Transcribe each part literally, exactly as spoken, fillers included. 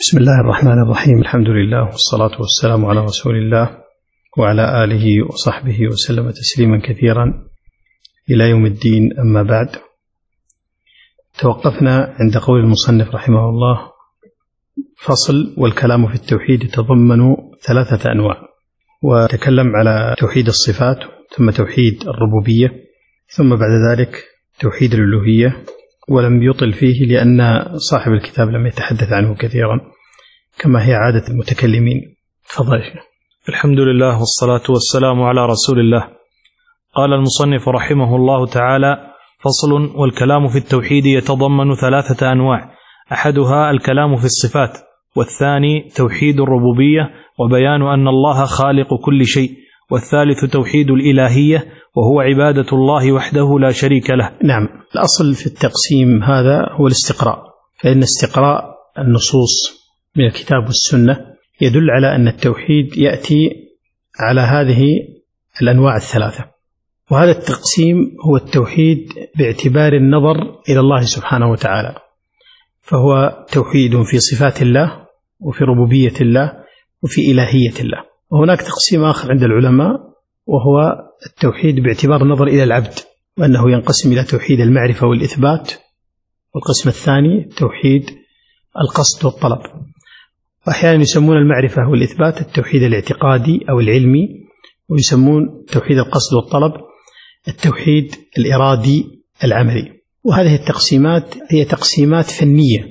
بسم الله الرحمن الرحيم. الحمد لله والصلاة والسلام على رسول الله وعلى آله وصحبه وسلم تسليما كثيرا إلى يوم الدين. أما بعد، توقفنا عند قول المصنف رحمه الله: فصل: والكلام في التوحيد يتضمن ثلاثة أنواع. وتكلم على توحيد الصفات، ثم توحيد الربوبية، ثم بعد ذلك توحيد الألوهية، ولم يطل فيه لأن صاحب الكتاب لم يتحدث عنه كثيرا كما هي عادة المتكلمين. تفضل. الحمد لله والصلاة والسلام على رسول الله. قال المصنف رحمه الله تعالى: فصل: والكلام في التوحيد يتضمن ثلاثة أنواع، أحدها الكلام في الصفات، والثاني توحيد الربوبية وبيان أن الله خالق كل شيء، والثالث توحيد الإلهية وهو عبادة الله وحده لا شريك له. نعم، الأصل في التقسيم هذا هو الاستقراء، فإن استقراء النصوص من الكتاب والسنة يدل على أن التوحيد يأتي على هذه الأنواع الثلاثة. وهذا التقسيم هو التوحيد باعتبار النظر إلى الله سبحانه وتعالى، فهو توحيد في صفات الله وفي ربوبية الله وفي إلهية الله. وهناك تقسيم آخر عند العلماء وهو التوحيد باعتبار النظر إلى العبد، وأنه ينقسم إلى توحيد المعرفة والإثبات، والقسم الثاني توحيد القصد والطلب. وأحيانا يسمون المعرفة والإثبات التوحيد الاعتقادي أو العلمي، ويسمون توحيد القصد والطلب التوحيد الإرادي العملي. وهذه التقسيمات هي تقسيمات فنية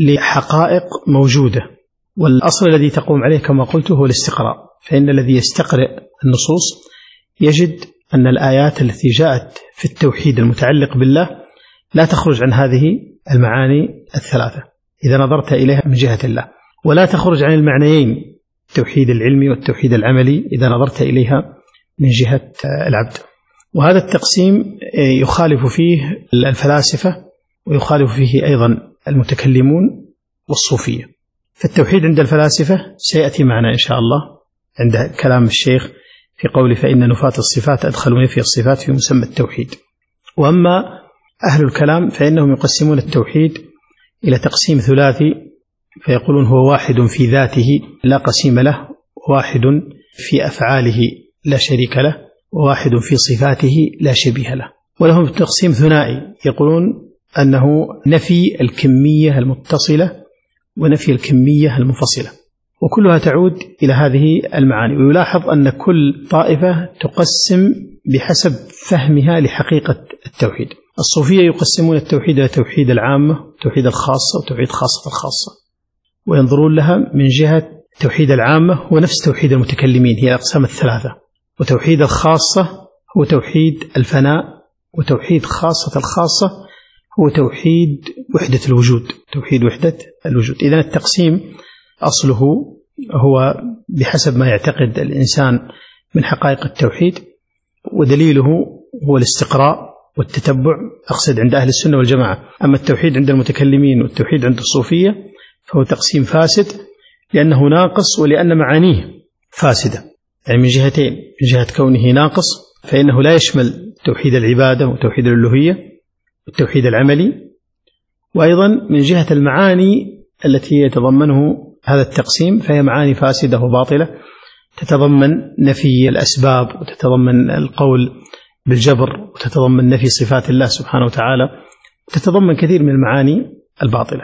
لحقائق موجودة، والأصل الذي تقوم عليه كما قلت هو الاستقراء. فإن الذي يستقرئ النصوص يجد أن الآيات التي جاءت في التوحيد المتعلق بالله لا تخرج عن هذه المعاني الثلاثة إذا نظرت إليها من جهة الله، ولا تخرج عن المعنيين التوحيد العلمي والتوحيد العملي إذا نظرت إليها من جهة العبد. وهذا التقسيم يخالف فيه الفلاسفة، ويخالف فيه أيضا المتكلمون والصوفية. فالتوحيد عند الفلاسفة سيأتي معنا إن شاء الله عند كلام الشيخ في قول: فإن نفاة الصفات أدخلوا نفي الصفات في مسمى التوحيد. وأما أهل الكلام فإنهم يقسمون التوحيد إلى تقسيم ثلاثي، فيقولون هو واحد في ذاته لا قسيم له، واحد في أفعاله لا شريك له، وواحد في صفاته لا شبيه له. ولهم تقسيم ثنائي، يقولون أنه نفي الكمية المتصلة ونفي الكمية المنفصلة، وكلها تعود إلى هذه المعاني. ويلاحظ أن كل طائفة تقسم بحسب فهمها لحقيقة التوحيد. الصوفية يقسمون التوحيد إلى توحيد العامة وتوحيد الخاصة وتوحيد خاصة الخاصة، وينظرون لها من جهة توحيد العامة هو نفس توحيد المتكلمين، هي الأقسام الثلاثة. وتوحيد الخاصة هو توحيد الفناء، وتوحيد خاصة الخاصة هو توحيد وحدة الوجود، توحيد وحدة الوجود. إذن التقسيم أصله هو بحسب ما يعتقد الإنسان من حقائق التوحيد، ودليله هو الاستقراء والتتبع، أقصد عند أهل السنة والجماعة. أما التوحيد عند المتكلمين والتوحيد عند الصوفية فهو تقسيم فاسد، لأنه ناقص ولأن معانيه فاسدة، يعني من جهتين: من جهة كونه ناقص فإنه لا يشمل توحيد العبادة وتوحيد الألوهية والتوحيد العملي، وأيضا من جهة المعاني التي يتضمنه هذا التقسيم فهي معاني فاسدة وباطلة، تتضمن نفي الأسباب، وتتضمن القول بالجبر، وتتضمن نفي صفات الله سبحانه وتعالى، وتتضمن كثير من المعاني الباطلة.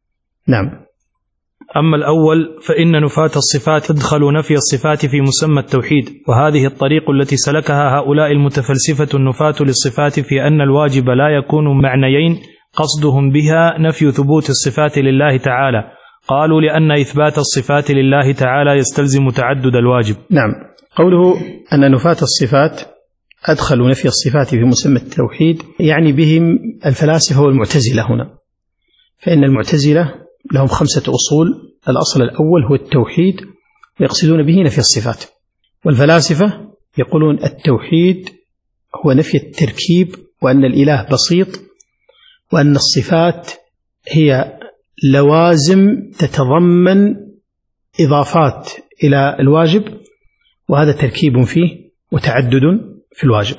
نعم. أما الأول فإن نفاة الصفات تدخل نفي الصفات في مسمى التوحيد، وهذه الطريق التي سلكها هؤلاء المتفلسفة النفاة للصفات في أن الواجب لا يكون معنيين قصدهم بها نفي ثبوت الصفات لله تعالى. قالوا لأن إثبات الصفات لله تعالى يستلزم تعدد الواجب. نعم، قوله أن نفاة الصفات أدخلوا نفي الصفات في مسمى التوحيد يعني بهم الفلاسفة والمعتزلة هنا. فإن المعتزلة لهم خمسة أصول: الأصل الأول هو التوحيد، ويقصدون به نفي الصفات. والفلاسفة يقولون التوحيد هو نفي التركيب، وأن الإله بسيط، وأن الصفات هي لوازم تتضمن إضافات إلى الواجب، وهذا تركيب فيه وتعدد في الواجب،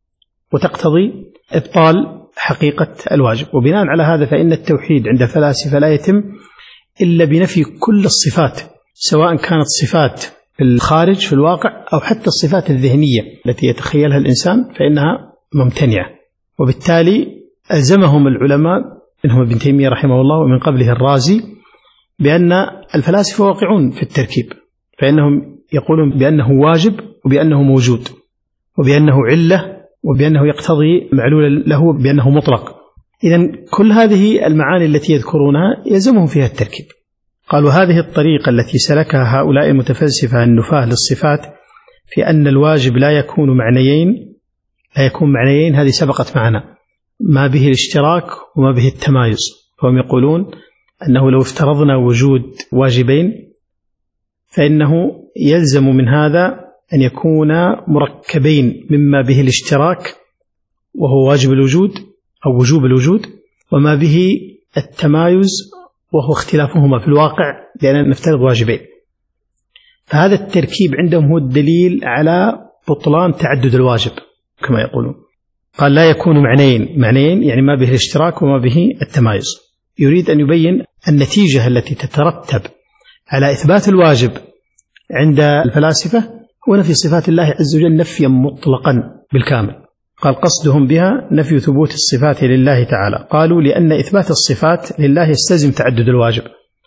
وتقتضي إبطال حقيقة الواجب. وبناء على هذا فإن التوحيد عند الفلاسفة لا يتم إلا بنفي كل الصفات، سواء كانت صفات في الخارج في الواقع أو حتى الصفات الذهنية التي يتخيلها الإنسان فإنها ممتنعة. وبالتالي ألزمهم العلماء منهم ابن تيمية رحمه الله ومن قبله الرازي بأن الفلاسفة واقعون في التركيب، فإنهم يقولون بأنه واجب وبأنه موجود وبأنه علة وبأنه يقتضي معلول له بأنه مطلق. إذن كل هذه المعاني التي يذكرونها يلزمهم فيها التركيب. قالوا هذه الطريقة التي سلكها هؤلاء المتفلسفة النفاة للصفات في أن الواجب لا يكون معنيين لا يكون معنيين هذه سبقت معنا، ما به الاشتراك وما به التمايز. فهم يقولون أنه لو افترضنا وجود واجبين فإنه يلزم من هذا أن يكون مركبين مما به الاشتراك وهو واجب الوجود أو وجوب الوجود، وما به التمايز وهو اختلافهما في الواقع لأننا نفترض واجبين. فهذا التركيب عندهم هو الدليل على بطلان تعدد الواجب كما يقولون. قال لا يكون معنيين، معنيين يعني ما به الاشتراك وما به التمايز. يريد أن يبين النتيجة التي تترتب على إثبات الواجب عند الفلاسفة هو نفي صفات الله عز وجل نفيا مطلقا بالكامل. قال قصدهم بها نفي ثبوت الصفات لله تعالى. قالوا لأن إثبات الصفات لله يستلزم تعدد الواجب،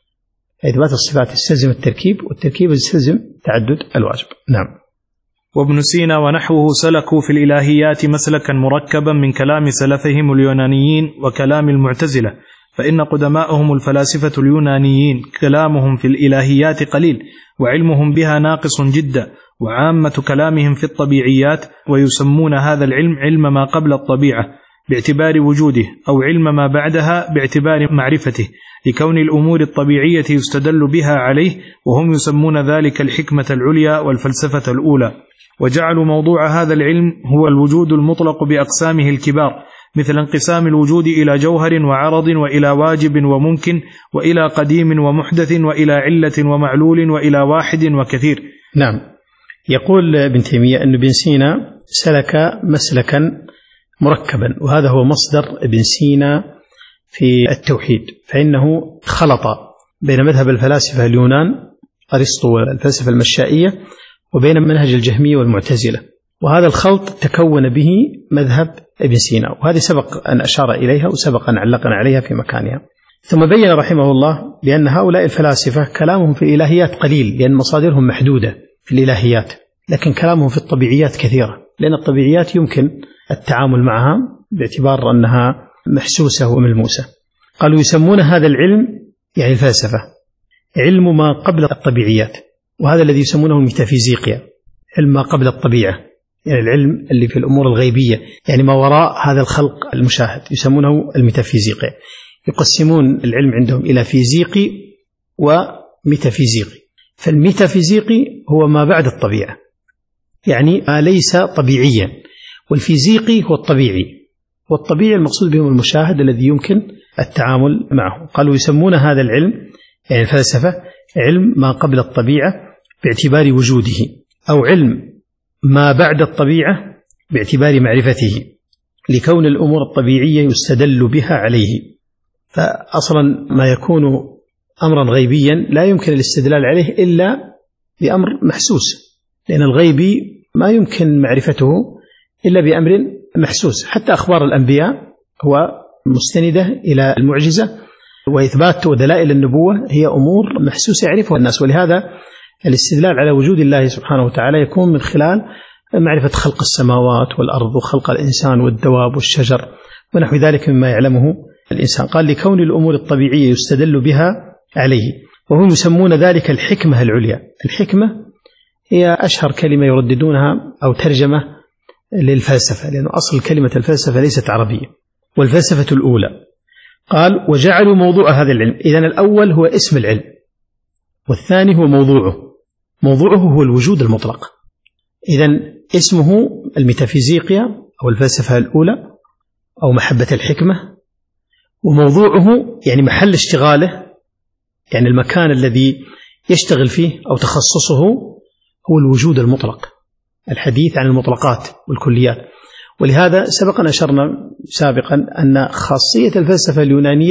إثبات الصفات يستلزم التركيب والتركيب يستلزم تعدد الواجب. نعم. وابن سينا ونحوه سلكوا في الإلهيات مسلكا مركبا من كلام سلفهم اليونانيين وكلام المعتزلة، فإن قدماءهم الفلاسفة اليونانيين كلامهم في الإلهيات قليل وعلمهم بها ناقص جدا، وعامة كلامهم في الطبيعيات، ويسمون هذا العلم علم ما قبل الطبيعة باعتبار وجوده، أو علم ما بعدها باعتبار معرفته، لكون الأمور الطبيعية يستدل بها عليه، وهم يسمون ذلك الحكمة العليا والفلسفة الأولى. وجعلوا موضوع هذا العلم هو الوجود المطلق بأقسامه الكبار، مثل انقسام الوجود إلى جوهر وعرض وإلى واجب وممكن وإلى قديم ومحدث وإلى علة ومعلول وإلى واحد وكثير. نعم. يقول ابن تيمية أن ابن سينا سلك مسلكا مركبا، وهذا هو مصدر ابن سينا في التوحيد، فإنه خلط بين مذهب الفلاسفة اليونان أرسطو والفلسفة المشائية وبين منهج الجهمية والمعتزلة، وهذا الخلط تكون به مذهب ابن سينا، وهذه سبق أن أشار إليها وسبق أن علقنا عليها في مكانها. ثم بين رحمه الله بأن هؤلاء الفلاسفة كلامهم في الإلهيات قليل لأن مصادرهم محدودة في الإلهيات، لكن كلامهم في الطبيعيات كثيرة، لأن الطبيعيات يمكن التعامل معها باعتبار أنها محسوسة وملموسة. قالوا يسمون هذا العلم يعني الفلسفة علم ما قبل الطبيعيات، وهذا الذي يسمونه الميتافيزيقيا، علم ما قبل الطبيعة، يعني العلم اللي في الأمور الغيبية، يعني ما وراء هذا الخلق المشاهد، يسمونه الميتافيزيقيا. يقسمون العلم عندهم إلى فيزيقي وميتافيزيقي. فالميتافيزيقي هو ما بعد الطبيعة، يعني ما ليس طبيعيا، والفيزيقي هو الطبيعي، والطبيعي المقصود بهم المشاهد الذي يمكن التعامل معه. قالوا يسمون هذا العلم يعني الفلسفة علم ما قبل الطبيعة باعتبار وجوده، أو علم ما بعد الطبيعة باعتبار معرفته، لكون الأمور الطبيعية يستدل بها عليه. فأصلا ما يكون أمرا غيبيا لا يمكن الاستدلال عليه إلا بأمر محسوس، لأن الغيبي ما يمكن معرفته إلا بأمر محسوس. حتى أخبار الأنبياء هو مستندة إلى المعجزة، وإثبات ودلائل النبوة هي أمور محسوسة يعرفها الناس، ولهذا الاستدلال على وجود الله سبحانه وتعالى يكون من خلال معرفة خلق السماوات والأرض وخلق الإنسان والدواب والشجر ونحو ذلك مما يعلمه الإنسان. قال لكون الأمور الطبيعية يستدل بها عليه، وهم يسمون ذلك الحكمة العليا. الحكمة هي أشهر كلمة يرددونها أو ترجمة للفلسفة، لأن أصل كلمة الفلسفة ليست عربية، والفلسفة الأولى. قال وجعلوا موضوع هذا العلم، إذن الأول هو اسم العلم، والثاني هو موضوعه. موضوعه هو الوجود المطلق. إذن اسمه الميتافيزيقيا أو الفلسفة الأولى أو محبة الحكمة، وموضوعه يعني محل اشتغاله، يعني المكان الذي يشتغل فيه أو تخصصه هو الوجود المطلق، الحديث عن المطلقات والكليات. ولهذا سبق أن أشرنا سابقا أن خاصية الفلسفة اليونانية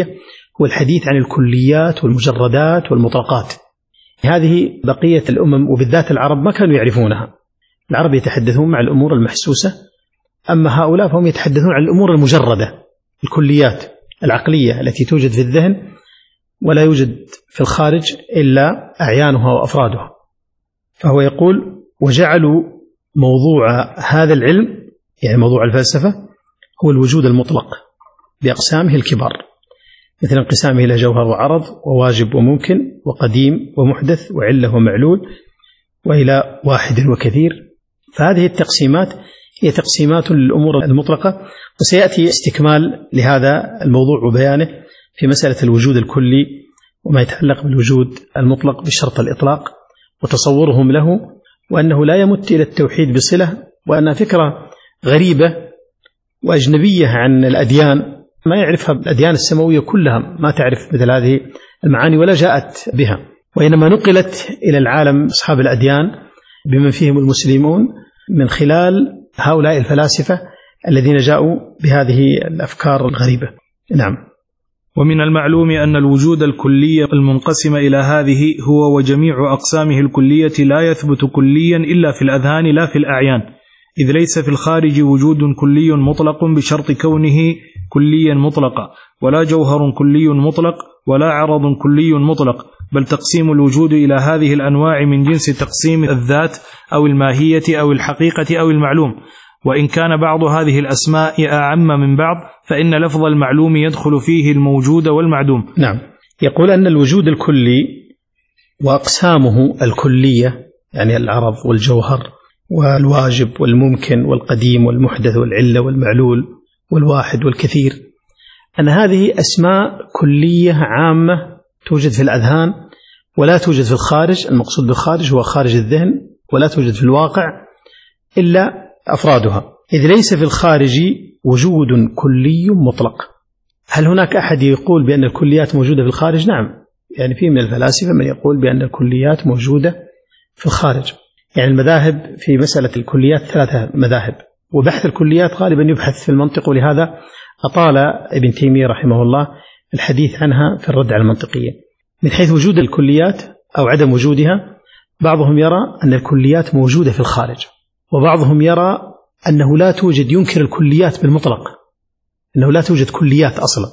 هو الحديث عن الكليات والمجردات والمطلقات. هذه بقية الأمم وبالذات العرب ما كانوا يعرفونها. العرب يتحدثون مع الأمور المحسوسة، أما هؤلاء فهم يتحدثون عن الأمور المجردة، الكليات العقلية التي توجد في الذهن ولا يوجد في الخارج إلا أعيانها وأفرادها. فهو يقول: وجعلوا موضوع هذا العلم، يعني موضوع الفلسفة، هو الوجود المطلق بأقسامه الكبار، مثل انقسامه إلى جوهر وعرض وواجب وممكن وقديم ومحدث وعلة ومعلول وإلى واحد وكثير. فهذه التقسيمات هي تقسيمات للأمور المطلقة، وسيأتي استكمال لهذا الموضوع وبيانه في مسألة الوجود الكلي وما يتعلق بالوجود المطلق بشرط الإطلاق وتصورهم له، وأنه لا يمت إلى التوحيد بصلة، وأنها فكرة غريبة وأجنبية عن الأديان، ما يعرفها الأديان السماوية كلها، ما تعرف مثل هذه المعاني ولا جاءت بها، وإنما نقلت إلى العالم أصحاب الأديان بمن فيهم المسلمون من خلال هؤلاء الفلاسفة الذين جاءوا بهذه الأفكار الغريبة. نعم. ومن المعلوم أن الوجود الكلي المنقسم إلى هذه هو وجميع أقسامه الكلية لا يثبت كليا إلا في الأذهان لا في الأعيان، إذ ليس في الخارج وجود كلي مطلق بشرط كونه كليا مطلقا، ولا جوهر كلي مطلق ولا عرض كلي مطلق، بل تقسيم الوجود إلى هذه الأنواع من جنس تقسيم الذات أو الماهية أو الحقيقة أو المعلوم. وإن كان بعض هذه الأسماء أعم من بعض فإن لفظ المعلوم يدخل فيه الموجود والمعدوم. نعم. يقول أن الوجود الكلي وأقسامه الكلية، يعني العرض والجوهر والواجب والممكن والقديم والمحدث والعلة والمعلول والواحد والكثير، أن هذه أسماء كلية عامة توجد في الأذهان ولا توجد في الخارج. المقصود بالخارج هو خارج الذهن، ولا توجد في الواقع إلا أفرادها، إذ ليس في الخارج وجود كلي مطلق. هل هناك أحد يقول بأن الكليات موجودة في الخارج؟ نعم، يعني في من الفلاسفة من يقول بأن الكليات موجودة في الخارج. يعني المذاهب في مسألة الكليات ثلاثة مذاهب، وبحث الكليات غالبا يبحث في المنطق، ولهذا أطال ابن تيمية رحمه الله الحديث عنها في الرد على المنطقية. من حيث وجود الكليات أو عدم وجودها، بعضهم يرى أن الكليات موجودة في الخارج، وبعضهم يرى أنه لا توجد، ينكر الكليات بالمطلق، أنه لا توجد كليات أصلا.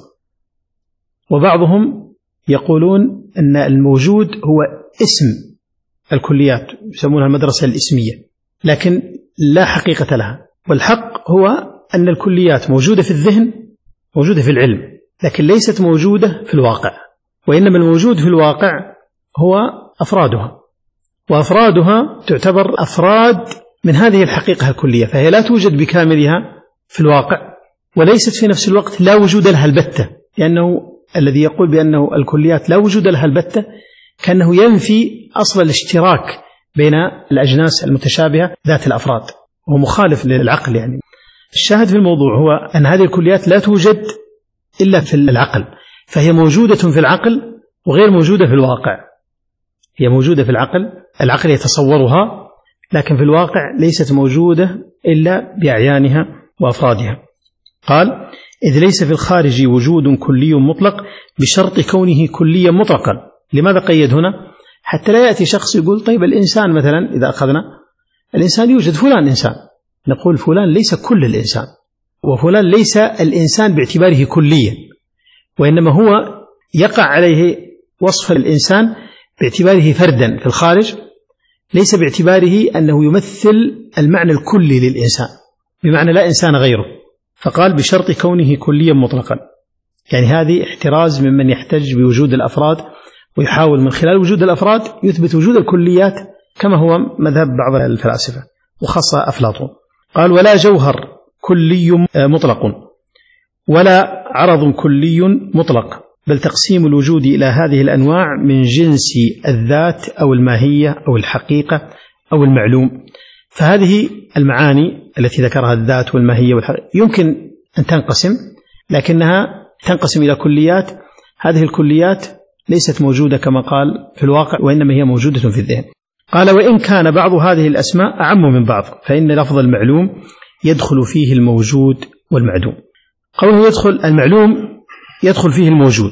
وبعضهم يقولون أن الموجود هو اسم الكليات، يسمونها المدرسة الإسمية، لكن لا حقيقة لها. والحق هو أن الكليات موجودة في الذهن، موجودة في العلم، لكن ليست موجودة في الواقع، وإنما الموجود في الواقع هو أفرادها، وأفرادها تعتبر أفراد من هذه الحقيقة الكلية، فهي لا توجد بكاملها في الواقع، وليست في نفس الوقت لا وجود لها البتة، لأنه الذي يقول بأنه الكليات لا وجود لها البتة كأنه ينفي أصل الاشتراك بين الأجناس المتشابهة ذات الأفراد، وهو مخالف للعقل. يعني الشاهد في الموضوع هو أن هذه الكليات لا توجد إلا في العقل، فهي موجودة في العقل وغير موجودة في الواقع. هي موجودة في العقل، العقل يتصورها، لكن في الواقع ليست موجودة إلا بأعيانها وأفرادها. قال: إذ ليس في الخارج وجود كلي مطلق بشرط كونه كليا مطلقا. لماذا قيد هنا؟ حتى لا يأتي شخص يقول طيب الإنسان مثلا، إذا أخذنا الإنسان يوجد فلان إنسان، نقول فلان ليس كل الإنسان، وفلان ليس الإنسان باعتباره كليا، وإنما هو يقع عليه وصف الإنسان باعتباره فردا في الخارج، ليس باعتباره أنه يمثل المعنى الكلي للإنسان، بمعنى لا إنسان غيره. فقال بشرط كونه كليا مطلقا، يعني هذه احتراز ممن يحتج بوجود الأفراد ويحاول من خلال وجود الأفراد يثبت وجود الكليات، كما هو مذهب بعض الفلاسفة وخاصة أفلاطون. قال: ولا جوهر كلي مطلق ولا عرض كلي مطلق، بل تقسيم الوجود إلى هذه الأنواع من جنس الذات أو الماهية أو الحقيقة أو المعلوم. فهذه المعاني التي ذكرها الذات والماهية والحقيقة يمكن أن تنقسم، لكنها تنقسم إلى كليات. هذه الكليات ليست موجودة كما قال في الواقع، وإنما هي موجودة في الذهن. قال: وإن كان بعض هذه الأسماء أعم من بعض فإن لفظ المعلوم يدخل فيه الموجود والمعدوم. قوله يدخل المعلوم يدخل فيه الموجود،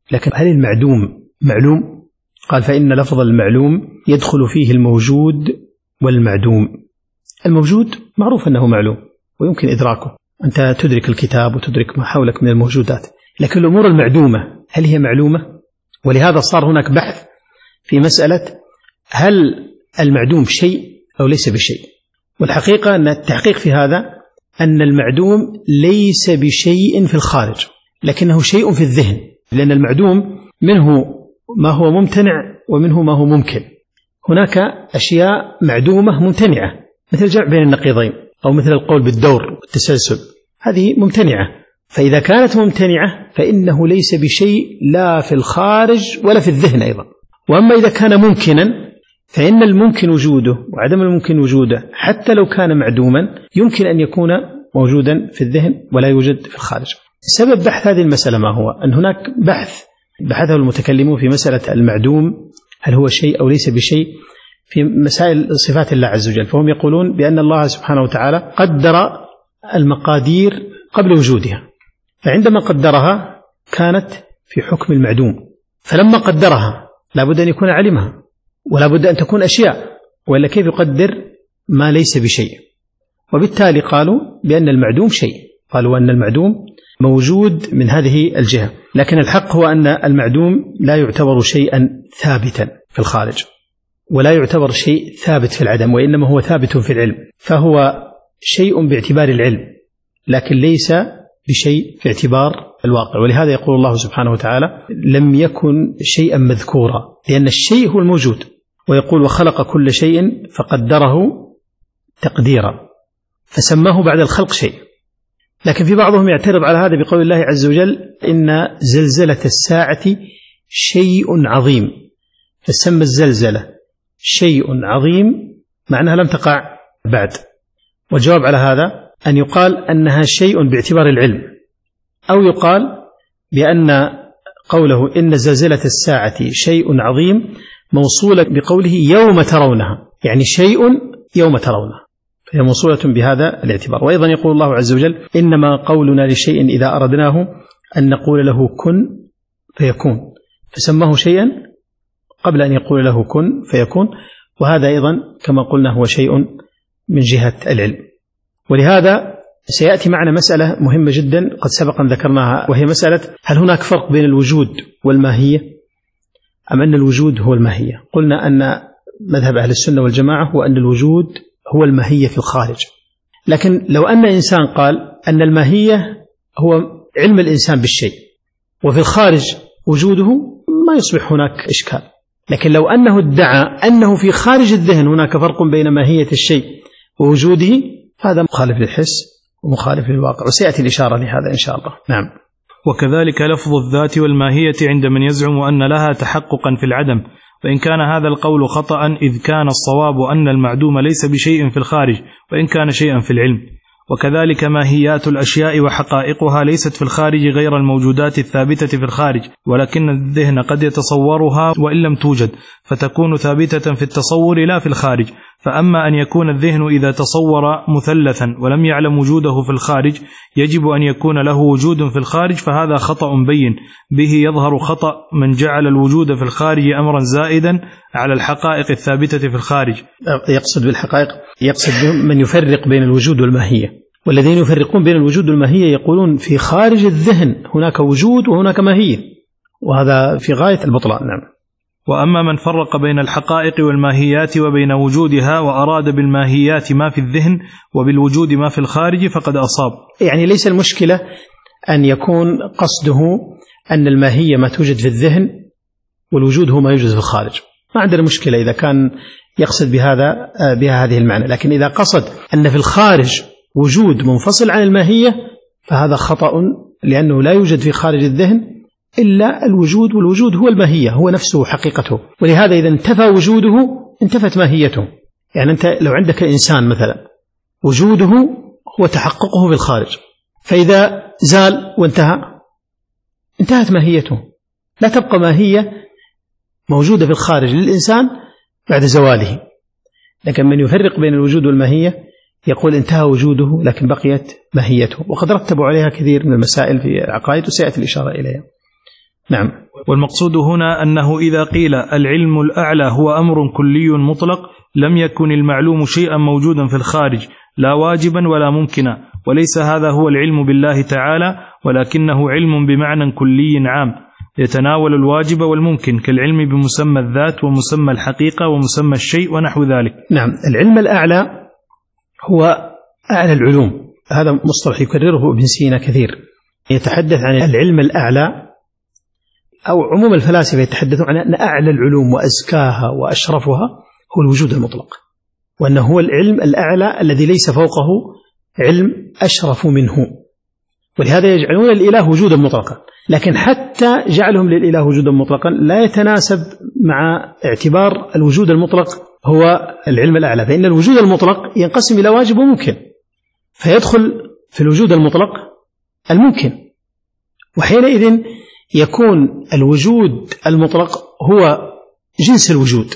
لكن هل المعدوم معلوم؟ قال فإن لفظ المعلوم يدخل فيه الموجود والمعدوم. الموجود معروف أنه معلوم ويمكن إدراكه، أنت تدرك الكتاب وتدرك ما حولك من الموجودات، لكن الأمور المعدومة هل هي معلومة؟ ولهذا صار هناك بحث في مسألة هل المعدوم شيء أو ليس بشيء. والحقيقة أن التحقيق في هذا أن المعدوم ليس بشيء في الخارج، لكنه شيء في الذهن، لأن المعدوم منه ما هو ممتنع ومنه ما هو ممكن. هناك أشياء معدومة ممتنعة مثل الجمع بين النقيضين، أو مثل القول بالدور والتسلسل، هذه ممتنعة. فإذا كانت ممتنعة فإنه ليس بشيء لا في الخارج ولا في الذهن أيضا. وأما إذا كان ممكنا فإن الممكن وجوده وعدم الممكن وجوده حتى لو كان معدوما يمكن أن يكون موجودا في الذهن ولا يوجد في الخارج. سبب بحث هذه المسألة ما هو؟ أن هناك بحث بحثه المتكلمون في مسألة المعدوم هل هو شيء أو ليس بشيء في مسائل صفات الله عز وجل. فهم يقولون بأن الله سبحانه وتعالى قدر المقادير قبل وجودها، فعندما قدرها كانت في حكم المعدوم، فلما قدرها لابد أن يكون علمها ولا بد أن تكون أشياء، وإلا كيف يقدر ما ليس بشيء؟ وبالتالي قالوا بأن المعدوم شيء، قالوا أن المعدوم موجود من هذه الجهة. لكن الحق هو أن المعدوم لا يعتبر شيئا ثابتا في الخارج ولا يعتبر شيء ثابت في العدم، وإنما هو ثابت في العلم، فهو شيء باعتبار العلم لكن ليس بشيء في اعتبار الواقع. ولهذا يقول الله سبحانه وتعالى لم يكن شيئا مذكورا، لأن الشيء هو الموجود. ويقول وخلق كل شيء فقدره تقديرا، فسماه بعد الخلق شيء. لكن في بعضهم يعترض على هذا بقول الله عز وجل إن زلزلة الساعة شيء عظيم، فسمى الزلزلة شيء عظيم معناها لم تقع بعد. والجواب على هذا أن يقال أنها شيء باعتبار العلم، أو يقال بأن قوله إن زلزلة الساعة شيء عظيم موصولة بقوله يوم ترونها، يعني شيء يوم ترونها، فهي موصولة بهذا الاعتبار. وأيضا يقول الله عز وجل إنما قولنا لشيء إذا أردناه أن نقول له كن فيكون، فسماه شيئا قبل أن يقول له كن فيكون، وهذا أيضا كما قلنا هو شيء من جهة العلم. ولهذا سيأتي معنا مسألة مهمة جدا قد سبق أن ذكرناها، وهي مسألة هل هناك فرق بين الوجود والماهية أم أن الوجود هو الماهية؟ قلنا أن مذهب أهل السنة والجماعة هو أن الوجود هو الماهية في الخارج، لكن لو أن إنسان قال أن الماهية هو علم الإنسان بالشيء وفي الخارج وجوده ما يصبح هناك إشكال. لكن لو أنه ادعى أنه في خارج الذهن هناك فرق بين ماهية الشيء ووجوده فهذا مخالف للحس ومخالف للواقع، وسيأتي الإشارة لهذا إن شاء الله. نعم. وكذلك لفظ الذات والماهية عند من يزعم أن لها تحققا في العدم، وإن كان هذا القول خطأ إذ كان الصواب أن المعدوم ليس بشيء في الخارج وإن كان شيئا في العلم. وكذلك ماهيات الأشياء وحقائقها ليست في الخارج غير الموجودات الثابتة في الخارج، ولكن الذهن قد يتصورها وإن لم توجد فتكون ثابتة في التصور لا في الخارج. فأما أن يكون الذهن إذا تصور مثلثا ولم يعلم وجوده في الخارج يجب أن يكون له وجود في الخارج، فهذا خطأ بين به يظهر خطأ من جعل الوجود في الخارج أمرا زائدا على الحقائق الثابتة في الخارج. يقصد بالحقائق يقصد من يفرق بين الوجود والماهية، والذين يفرقون بين الوجود والماهية يقولون في خارج الذهن هناك وجود وهناك ماهية، وهذا في غاية البطلان. نعم. وأما من فرق بين الحقائق والماهيات وبين وجودها وأراد بالماهيات ما في الذهن وبالوجود ما في الخارج فقد أصاب. يعني ليس المشكلة أن يكون قصده أن الماهية ما توجد في الذهن والوجود هو ما يوجد في الخارج، ما عندنا مشكلة إذا كان يقصد بهذا بها هذه المعنى. لكن إذا قصد أن في الخارج وجود منفصل عن الماهية فهذا خطأ، لأنه لا يوجد في خارج الذهن إلا الوجود، والوجود هو الماهية، هو نفسه حقيقته. ولهذا إذا انتفى وجوده انتفت ماهيته. يعني أنت لو عندك إنسان مثلا وجوده هو تحققه في الخارج، فإذا زال وانتهى انتهت ماهيته، لا تبقى ماهية موجودة في الخارج للإنسان بعد زواله. لكن من يفرق بين الوجود والماهية يقول انتهى وجوده لكن بقيت ماهيته، وقد رتبوا عليها كثير من المسائل في العقائد وسيأتي الإشارة إليها. نعم. والمقصود هنا أنه إذا قيل العلم الأعلى هو أمر كلي مطلق لم يكن المعلوم شيئا موجودا في الخارج لا واجبا ولا ممكنا، وليس هذا هو العلم بالله تعالى، ولكنه علم بمعنى كلي عام يتناول الواجب والممكن، كالعلم بمسمى الذات ومسمى الحقيقة ومسمى الشيء ونحو ذلك. نعم. العلم الأعلى هو أعلى العلوم، هذا مصطلح يكرره ابن سينا كثير، يتحدث عن العلم الأعلى، أو عموم الفلاسفة يتحدثون عن أن أعلى العلوم وأزكاها وأشرفها هو الوجود المطلق، وأنه هو العلم الأعلى الذي ليس فوقه علم أشرف منه، ولهذا يجعلون الإله وجودا مطلقا. لكن حتى جعلهم للإله وجودا مطلقا لا يتناسب مع اعتبار الوجود المطلق هو العلم الأعلى، فإن الوجود المطلق ينقسم إلى واجب وممكن، فيدخل في الوجود المطلق الممكن، وحينئذ يكون الوجود المطلق هو جنس الوجود،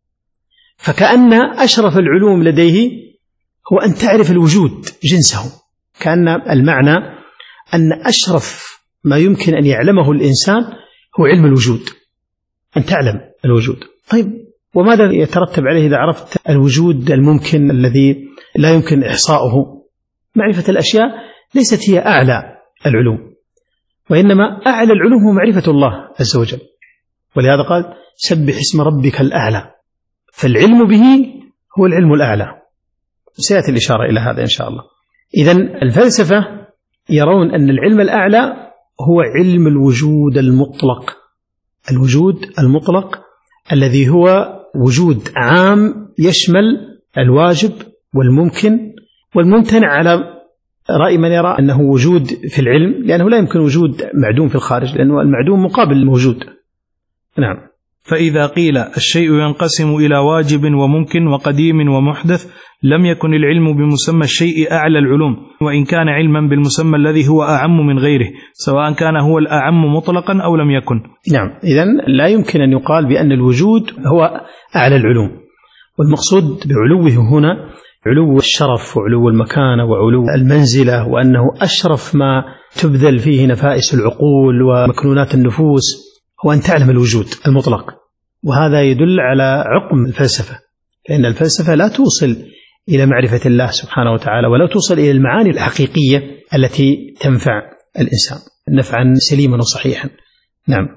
فكأن أشرف العلوم لديه هو أن تعرف الوجود جنسه، كأن المعنى أن أشرف ما يمكن أن يعلمه الإنسان هو علم الوجود، أن تعلم الوجود. طيب وماذا يترتب عليه إذا عرفت الوجود الممكن الذي لا يمكن إحصاؤه؟ معرفة الأشياء ليست هي أعلى العلوم، وإنما أعلى العلوم هو معرفة الله عز وجل، ولهذا قال سبح اسم ربك الأعلى، فالعلم به هو العلم الأعلى، سيأتي الإشارة إلى هذا إن شاء الله. إذن الفلسفة يرون أن العلم الأعلى هو علم الوجود المطلق، الوجود المطلق الذي هو وجود عام يشمل الواجب والممكن والممتنع، على رأي من يرى أنه وجود في العلم، لأنه لا يمكن وجود معدوم في الخارج، لأنه المعدوم مقابل الموجود. نعم. فإذا قيل الشيء ينقسم إلى واجب وممكن وقديم ومحدث لم يكن العلم بمسمى الشيء أعلى العلوم، وإن كان علما بالمسمى الذي هو أعم من غيره، سواء كان هو الأعم مطلقا أو لم يكن. نعم. إذن لا يمكن أن يقال بأن الوجود هو أعلى العلوم، والمقصود بعلوه هنا علو الشرف وعلو المكانة وعلو المنزلة، وأنه أشرف ما تبذل فيه نفائس العقول ومكنونات النفوس هو أن تعلم الوجود المطلق. وهذا يدل على عقم الفلسفة، لأن الفلسفة لا توصل إلى معرفة الله سبحانه وتعالى، ولا توصل إلى المعاني الحقيقية التي تنفع الإنسان نفعا سليما وصحيحا. نعم.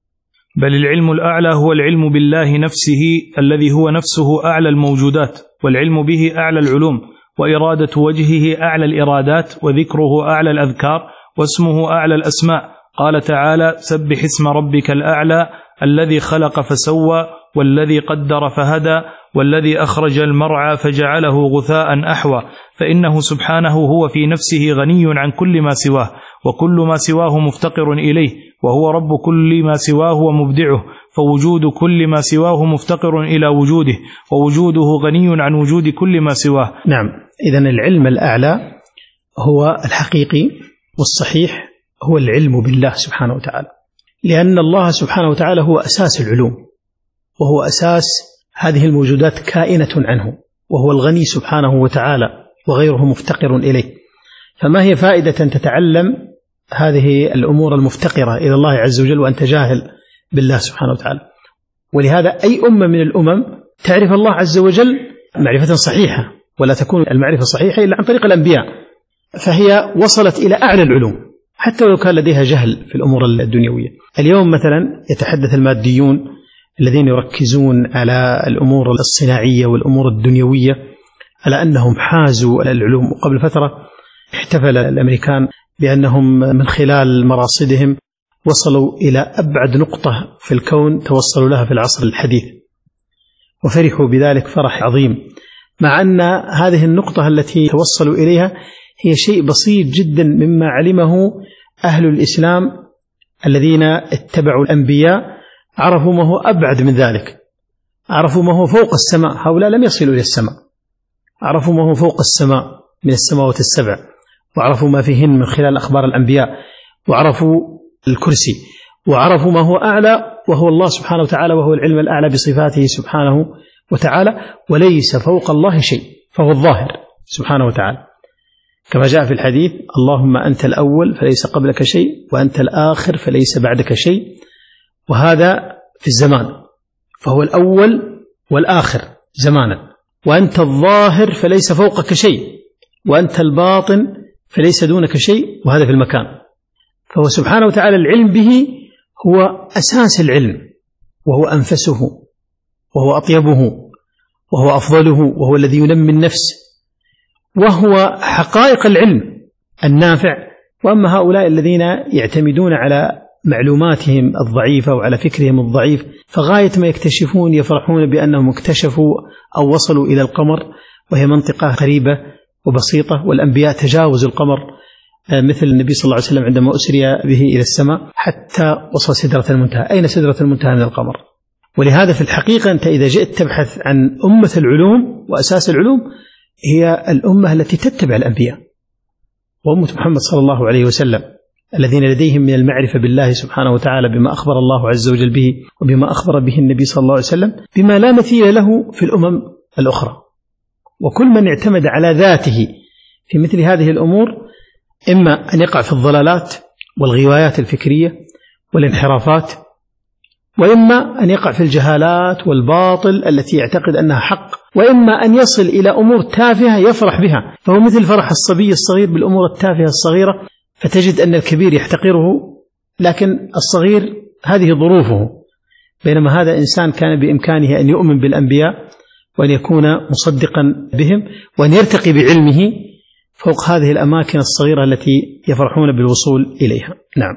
بل العلم الأعلى هو العلم بالله نفسه الذي هو نفسه أعلى الموجودات، والعلم به أعلى العلوم، وإرادة وجهه أعلى الإرادات، وذكره أعلى الأذكار، واسمه أعلى الأسماء. قال تعالى سبح اسم ربك الأعلى الذي خلق فسوى والذي قدر فهدى والذي أخرج المرعى فجعله غثاء أحوى، فإنه سبحانه هو في نفسه غني عن كل ما سواه، وكل ما سواه مفتقر إليه، وهو رب كل ما سواه ومبدعه، فوجود كل ما سواه مفتقر إلى وجوده، ووجوده غني عن وجود كل ما سواه. نعم. إذن العلم الأعلى هو الحقيقي والصحيح، هو العلم بالله سبحانه وتعالى، لأن الله سبحانه وتعالى هو أساس العلوم، وهو أساس هذه الموجودات كائنة عنه، وهو الغني سبحانه وتعالى وغيره مفتقر إليه. فما هي فائدة أن تتعلم هذه الأمور المفتقرة إلى الله عز وجل وأنت جاهل بالله سبحانه وتعالى؟ ولهذا أي أمة من الأمم تعرف الله عز وجل معرفة صحيحة، ولا تكون المعرفة صحيحة إلا عن طريق الأنبياء، فهي وصلت إلى أعلى العلوم حتى لو كان لديها جهل في الأمور الدنيوية. اليوم مثلا يتحدث الماديون الذين يركزون على الأمور الصناعية والأمور الدنيوية على أنهم حازوا العلوم، وقبل فترة احتفل الأمريكان بأنهم من خلال مراصدهم وصلوا إلى أبعد نقطة في الكون توصلوا لها في العصر الحديث، وفرحوا بذلك فرح عظيم، مع أن هذه النقطة التي توصلوا إليها هي شيء بسيط جدا مما علمه أهل الإسلام الذين اتبعوا الأنبياء، عرفوا ما هو أبعد من ذلك، عرفوا ما هو فوق السماء. هؤلاء لم يصلوا إلى السماء، عرفوا ما هو فوق السماء من السماوات السبع، وعرفوا ما فيهن من خلال أخبار الأنبياء، وعرفوا الكرسي، وعرفوا ما هو أعلى وهو الله سبحانه وتعالى، وهو العلم الأعلى بصفاته سبحانه وتعالى، وليس فوق الله شيء، فهو الظاهر سبحانه وتعالى. كما جاء في الحديث: اللهم أنت الأول فليس قبلك شيء، وأنت الآخر فليس بعدك شيء. وهذا في الزمان، فهو الأول والآخر زمانا. وأنت الظاهر فليس فوقك شيء، وأنت الباطن فليس دونك شيء، وهذا في المكان. فهو سبحانه وتعالى العلم به هو أساس العلم، وهو أنفسه، وهو أطيبه، وهو أفضله، وهو الذي ينمي النفس، وهو حقائق العلم النافع. وأما هؤلاء الذين يعتمدون على معلوماتهم الضعيفة وعلى فكرهم الضعيف، فغاية ما يكتشفون يفرحون بأنهم اكتشفوا أو وصلوا إلى القمر، وهي منطقة قريبة وبسيطة، والأنبياء تجاوزوا القمر، مثل النبي صلى الله عليه وسلم عندما أسري به إلى السماء حتى وصل سدرة المنتهى. أين سدرة المنتهى من القمر؟ ولهذا في الحقيقة أنت إذا جئت تبحث عن أمة العلوم وأساس العلوم، هي الأمة التي تتبع الأنبياء، وأمة محمد صلى الله عليه وسلم، الذين لديهم من المعرفة بالله سبحانه وتعالى بما أخبر الله عز وجل به، وبما أخبر به النبي صلى الله عليه وسلم، بما لا مثيل له في الأمم الأخرى. وكل من اعتمد على ذاته في مثل هذه الأمور إما أن يقع في الضلالات والغوايات الفكرية والانحرافات، وإما أن يقع في الجهالات والباطل التي يعتقد أنها حق، وإما أن يصل إلى أمور تافهة يفرح بها، فهو مثل فرح الصبي الصغير بالأمور التافهة الصغيرة، فتجد أن الكبير يحتقره، لكن الصغير هذه ظروفه. بينما هذا إنسان كان بإمكانه أن يؤمن بالأنبياء، وأن يكون مصدقا بهم، وأن يرتقي بعلمه فوق هذه الأماكن الصغيرة التي يفرحون بالوصول إليها. نعم.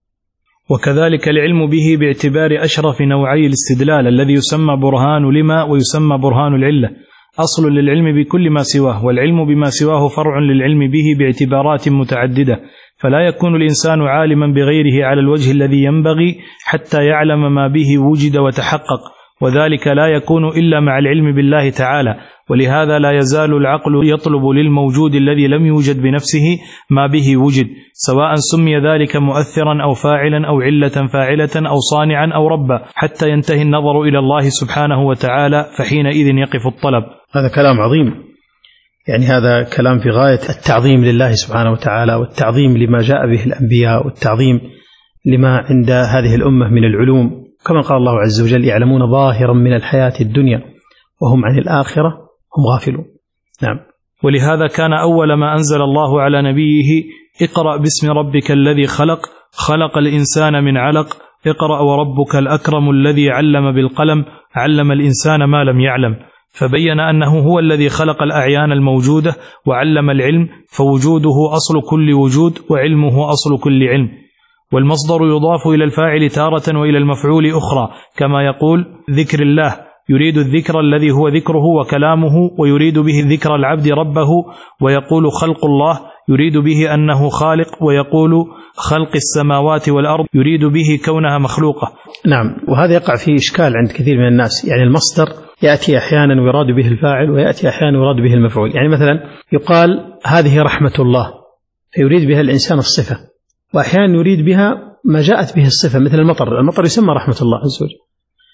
وكذلك العلم به باعتبار أشرف نوعي الاستدلال الذي يسمى برهان لما ويسمى برهان العلة، أصل للعلم بكل ما سواه، والعلم بما سواه فرع للعلم به باعتبارات متعددة، فلا يكون الإنسان عالما بغيره على الوجه الذي ينبغي حتى يعلم ما به وجد وتحقق، وذلك لا يكون إلا مع العلم بالله تعالى. ولهذا لا يزال العقل يطلب للموجود الذي لم يوجد بنفسه ما به وجد، سواء سمي ذلك مؤثرا أو فاعلا أو علة فاعلة أو صانعا أو ربا، حتى ينتهي النظر إلى الله سبحانه وتعالى، فحينئذ يقف الطلب. هذا كلام عظيم، يعني هذا كلام في غاية التعظيم لله سبحانه وتعالى، والتعظيم لما جاء به الأنبياء، والتعظيم لما عند هذه الأمة من العلوم. كما قال الله عز وجل: يعلمون ظاهرا من الحياة الدنيا وهم عن الآخرة هم غافلون. نعم. ولهذا كان أول ما أنزل الله على نبيه: اقرأ باسم ربك الذي خلق، خلق الإنسان من علق، اقرأ وربك الأكرم الذي علم بالقلم، علم الإنسان ما لم يعلم. فبين أنه هو الذي خلق الأعيان الموجودة وعلم العلم، فوجوده أصل كل وجود، وعلمه أصل كل علم. والمصدر يضاف إلى الفاعل تارة وإلى المفعول أخرى، كما يقول: ذكر الله، يريد الذكر الذي هو ذكره وكلامه، ويريد به ذكر العبد ربه. ويقول خلق الله، يريد به أنه خالق، ويقول خلق السماوات والأرض، يريد به كونها مخلوقة. نعم. وهذا يقع فيه إشكال عند كثير من الناس، يعني المصدر يأتي أحيانا ويراد به الفاعل، ويأتي أحيانا ويراد به المفعول. يعني مثلا يقال هذه رحمة الله، فيريد بها الإنسان الصفة، وأحيانا يريد بها ما جاءت به الصفة، مثل المطر. المطر يسمى رحمة الله عز وجل،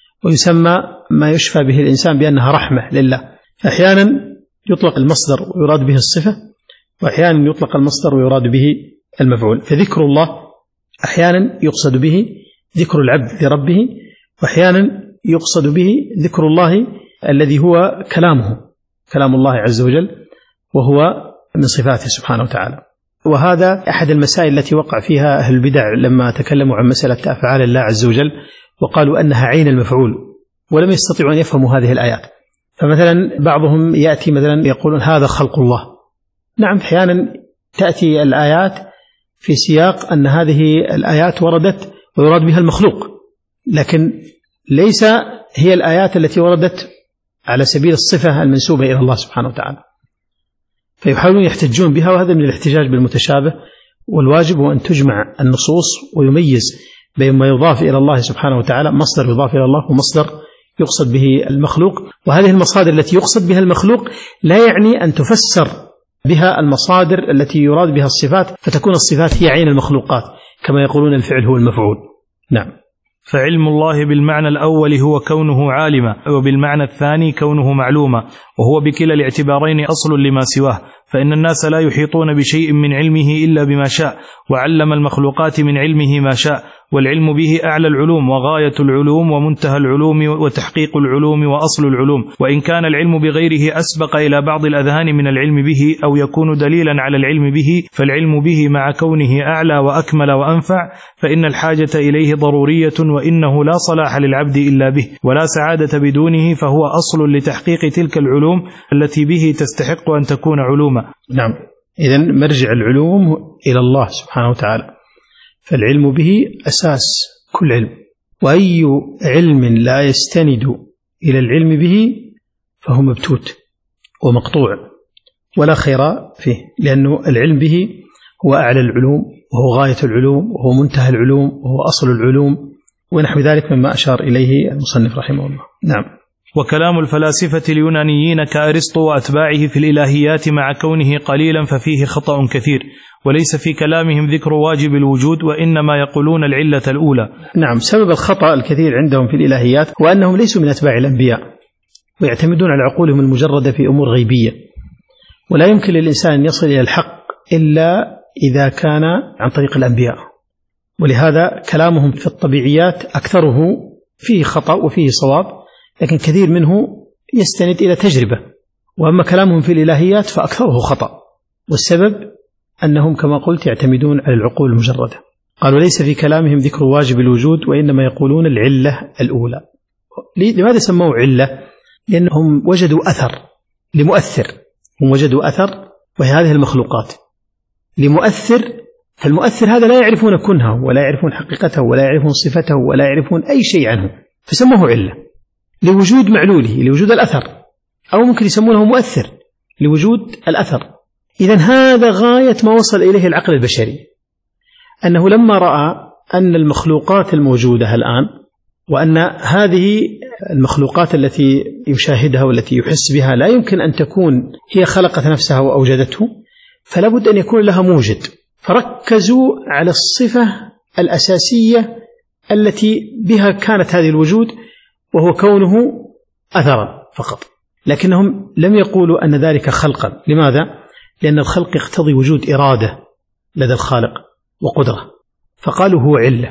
ويسمى ما يشفى به الإنسان بأنها رحمة لله. أحيانا يطلق المصدر ويراد به الصفة، وأحيانا يطلق المصدر ويراد به المفعول. فذكر الله أحيانا يقصد به ذكر العبد لربه، وأحيانا يقصد به ذكر الله الذي هو كلامه، كلام الله عز وجل، وهو من صفاته سبحانه وتعالى. وهذا أحد المسائل التي وقع فيها أهل البدع لما تكلموا عن مسألة أفعال الله عز وجل، وقالوا أنها عين المفعول، ولم يستطيعوا أن يفهموا هذه الآيات. فمثلا بعضهم يأتي مثلا يقولون هذا خلق الله. نعم، أحيانا تأتي الآيات في سياق أن هذه الآيات وردت ويراد بها المخلوق، لكن ليس هي الآيات التي وردت على سبيل الصفة المنسوبة إلى الله سبحانه وتعالى، فيحاولون يحتجون بها، وهذا من الاحتجاج بالمتشابه. والواجب هو أن تجمع النصوص ويميز بين ما يضاف إلى الله سبحانه وتعالى، مصدر يضاف إلى الله ومصدر يقصد به المخلوق. وهذه المصادر التي يقصد بها المخلوق لا يعني أن تفسر بها المصادر التي يراد بها الصفات، فتكون الصفات هي عين المخلوقات، كما يقولون الفعل هو المفعول. نعم. فعلم الله بالمعنى الأول هو كونه عالما، وبالمعنى الثاني كونه معلوما، وهو بكلا الاعتبارين أصل لما سواه، فإن الناس لا يحيطون بشيء من علمه إلا بما شاء، وعلم المخلوقات من علمه ما شاء، والعلم به أعلى العلوم وغاية العلوم ومنتهى العلوم وتحقيق العلوم وأصل العلوم، وإن كان العلم بغيره أسبق إلى بعض الأذهان من العلم به أو يكون دليلا على العلم به، فالعلم به مع كونه أعلى وأكمل وأنفع فإن الحاجة إليه ضرورية، وإنه لا صلاح للعبد إلا به ولا سعادة بدونه، فهو أصل لتحقيق تلك العلوم التي به تستحق أن تكون علوما. نعم، إذن مرجع العلوم إلى الله سبحانه وتعالى، فالعلم به أساس كل علم، وأي علم لا يستند إلى العلم به فهو مبتوت ومقطوع ولا خير فيه، لأنه العلم به هو أعلى العلوم وهو غاية العلوم وهو منتهى العلوم وهو أصل العلوم ونحو ذلك مما أشار إليه المصنف رحمه الله. نعم. وكلام الفلاسفة اليونانيين كأرسطو وأتباعه في الإلهيات مع كونه قليلا ففيه خطأ كثير، وليس في كلامهم ذكر واجب الوجود، وإنما يقولون العلة الأولى. نعم، سبب الخطأ الكثير عندهم في الإلهيات هو أنهم ليسوا من أتباع الأنبياء، ويعتمدون على عقولهم المجردة في أمور غيبية، ولا يمكن للإنسان أن يصل إلى الحق إلا إذا كان عن طريق الأنبياء، ولهذا كلامهم في الطبيعيات أكثره فيه خطأ وفيه صواب، لكن كثير منه يستند إلى تجربة. وأما كلامهم في الإلهيات فأكثره خطأ، والسبب أنهم كما قلت يعتمدون على العقول المجردة. قالوا ليس في كلامهم ذكر واجب الوجود، وإنما يقولون العلة الأولى. لماذا سموه علة؟ لأنهم وجدوا أثر لمؤثر، هم وجدوا أثر وهي هذه المخلوقات لمؤثر، فالمؤثر هذا لا يعرفون كنهه ولا يعرفون حقيقته ولا يعرفون صفته ولا يعرفون أي شيء عنه، فسموه علة لوجود معلوله، لوجود الأثر، أو ممكن يسمونه مؤثر لوجود الأثر. إذن هذا غاية ما وصل إليه العقل البشري، أنه لما رأى أن المخلوقات الموجودة الآن، وأن هذه المخلوقات التي يشاهدها والتي يحس بها لا يمكن أن تكون هي خلقت نفسها وأوجدته، فلا بد أن يكون لها موجد، فركزوا على الصفة الأساسية التي بها كانت هذه الوجود، وهو كونه أثرا فقط، لكنهم لم يقولوا أن ذلك خلقا. لماذا؟ لأن الخلق يقتضي وجود إرادة لدى الخالق وقدرة، فقالوا هو علة،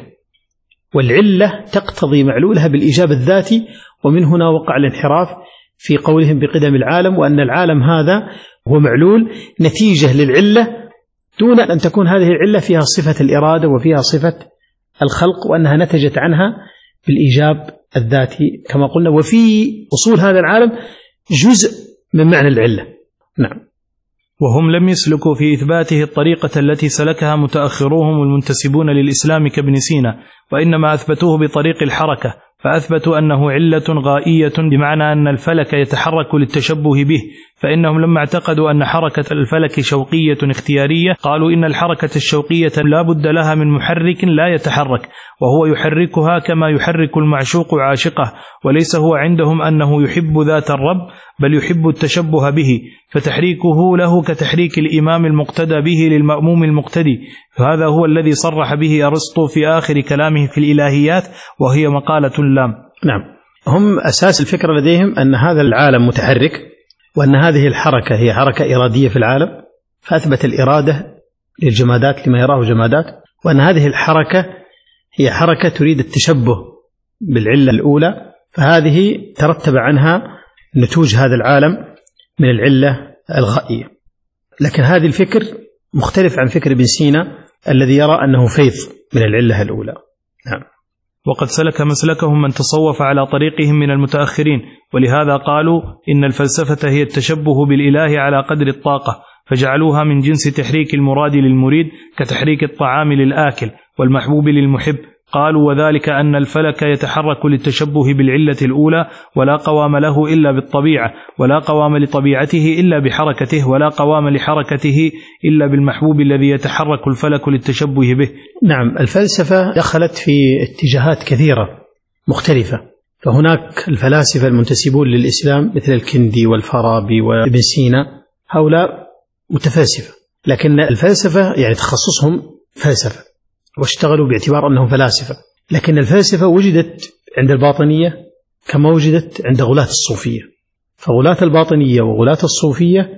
والعلة تقتضي معلولها بالإيجاب الذاتي، ومن هنا وقع الانحراف في قولهم بقدم العالم، وأن العالم هذا هو معلول نتيجة للعلة، دون أن تكون هذه العلة فيها صفة الإرادة وفيها صفة الخلق، وأنها نتجت عنها بالإيجاب الذاتي كما قلنا، وفي أصول هذا العالم جزء من معنى العلة. نعم. وهم لم يسلكوا في إثباته الطريقة التي سلكها متأخروهم المنتسبون للإسلام كابن سينا، وإنما أثبتوه بطريق الحركة، فأثبتوا أنه علة غائية، بمعنى أن الفلك يتحرك للتشبه به، فإنهم لما اعتقدوا أن حركة الفلك شوقية اختيارية قالوا إن الحركة الشوقية لا بد لها من محرك لا يتحرك، وهو يحركها كما يحرك المعشوق عاشقه، وليس هو عندهم أنه يحب ذات الرب، بل يحب التشبه به، فتحريكه له كتحريك الإمام المقتدى به للمأموم المقتدي، فهذا هو الذي صرح به أرسطو في آخر كلامه في الإلهيات، وهي مقالة اللام. نعم، هم أساس الفكرة لديهم أن هذا العالم متحرك، وأن هذه الحركة هي حركة إرادية في العالم، فأثبت الإرادة للجمادات لما يراه جمادات، وأن هذه الحركة هي حركة تريد التشبه بالعلة الأولى، فهذه ترتب عنها نتوج هذا العالم من العلة الغائية. لكن هذه الفكر مختلف عن فكر ابن سينا الذي يرى أنه فيض من العلة الأولى. نعم. وقد سلك مسلكهم من تصوف على طريقهم من المتأخرين، ولهذا قالوا إن الفلسفة هي التشبه بالإله على قدر الطاقة، فجعلوها من جنس تحريك المراد للمريد كتحريك الطعام للآكل والمحبوب للمحب. قالوا وذلك أن الفلك يتحرك للتشبه بالعلة الأولى، ولا قوام له إلا بالطبيعة، ولا قوام لطبيعته إلا بحركته، ولا قوام لحركته إلا بالمحبوب الذي يتحرك الفلك للتشبه به. نعم، الفلسفة دخلت في اتجاهات كثيرة مختلفة، فهناك الفلاسفة المنتسبون للإسلام مثل الكندي والفارابي وابن سينا، هؤلاء متفلسفة، لكن الفلسفة يعني تخصصهم فلسفة واشتغلوا باعتبار أنهم فلاسفة، لكن الفلسفة وجدت عند الباطنية كما وجدت عند غلاة الصوفية، فغلاة الباطنية وغلاة الصوفية